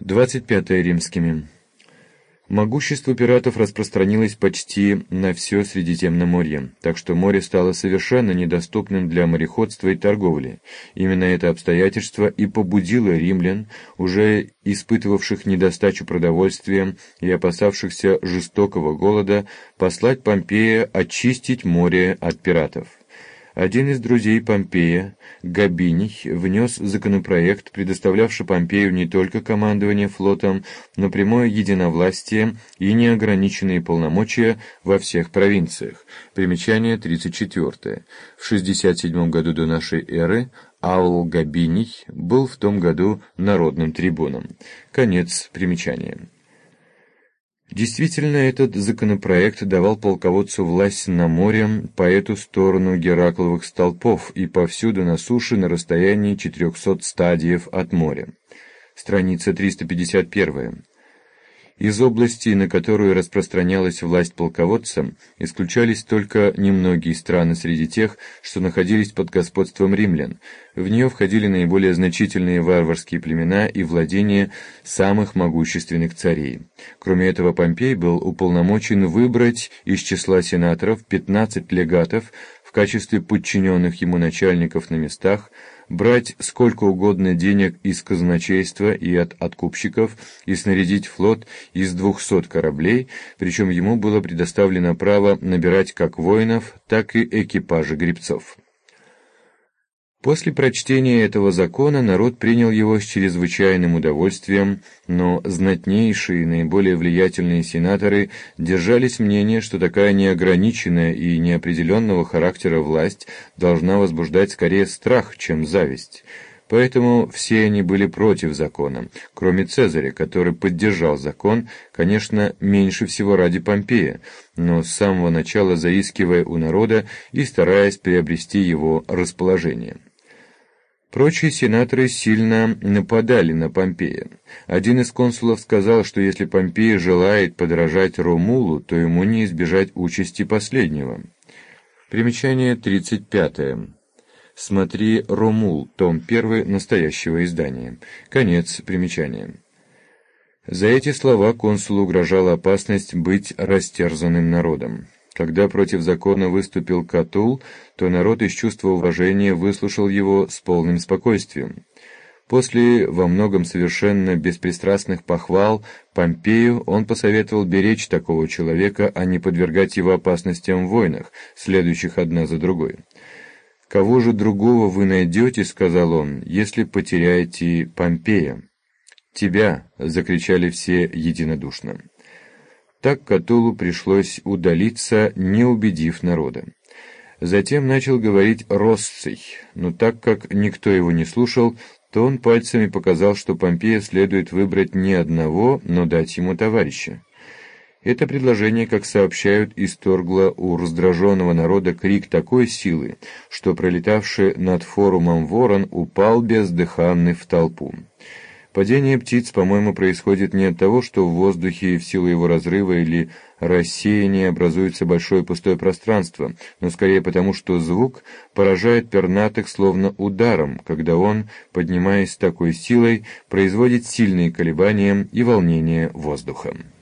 25 римскими. Могущество пиратов распространилось почти на все Средиземноморье, так что море стало совершенно недоступным для мореходства и торговли. Именно это обстоятельство и побудило римлян, уже испытывавших недостачу продовольствия и опасавшихся жестокого голода, послать Помпея очистить море от пиратов. Один из друзей Помпея, Габиний, внес законопроект, предоставлявший Помпею не только командование флотом, но прямое единовластие и неограниченные полномочия во всех провинциях. Примечание 34. В 67 году до нашей эры Аул Габиний был в том году народным трибуном. Конец примечания. Действительно, этот законопроект давал полководцу власть на море по эту сторону Геракловых столпов и повсюду на суше на расстоянии 400 стадиев от моря. Страница 351. Из области, на которую распространялась власть полководца, исключались только немногие страны среди тех, что находились под господством римлян. В нее входили наиболее значительные варварские племена и владения самых могущественных царей. Кроме этого, Помпей был уполномочен выбрать из числа сенаторов 15 легатов в качестве подчиненных ему начальников на местах, брать сколько угодно денег из казначейства и от откупщиков и снарядить флот из 200 кораблей, причем ему было предоставлено право набирать как воинов, так и экипажи гребцов. После прочтения этого закона народ принял его с чрезвычайным удовольствием, но знатнейшие и наиболее влиятельные сенаторы держались мнения, что такая неограниченная и неопределенного характера власть должна возбуждать скорее страх, чем зависть. Поэтому все они были против закона, кроме Цезаря, который поддержал закон, конечно, меньше всего ради Помпея, но с самого начала заискивая у народа и стараясь приобрести его расположение. Прочие сенаторы сильно нападали на Помпея. Один из консулов сказал, что если Помпей желает подражать Ромулу, то ему не избежать участи последнего. Примечание 35. Смотри «Ромул», том 1 настоящего издания. Конец примечания. За эти слова консулу угрожала опасность быть растерзанным народом. Когда против закона выступил Катул, то народ из чувства уважения выслушал его с полным спокойствием. После во многом совершенно беспристрастных похвал Помпею он посоветовал беречь такого человека, а не подвергать его опасностям в войнах, следующих одна за другой. «Кого же другого вы найдете, — сказал он, — если потеряете Помпея?» «Тебя!» — закричали все единодушно. Так Катулу пришлось удалиться, не убедив народа. Затем начал говорить Росций, но так как никто его не слушал, то он пальцами показал, что Помпея следует выбрать не одного, но дать ему товарища. Это предложение, как сообщают, исторгло у раздраженного народа крик такой силы, что пролетавший над форумом ворон упал бездыханный в толпу. Падение птиц, по-моему, происходит не от того, что в воздухе в силу его разрыва или рассеяния образуется большое пустое пространство, но скорее потому, что звук поражает пернатых словно ударом, когда он, поднимаясь с такой силой, производит сильные колебания и волнения воздуха.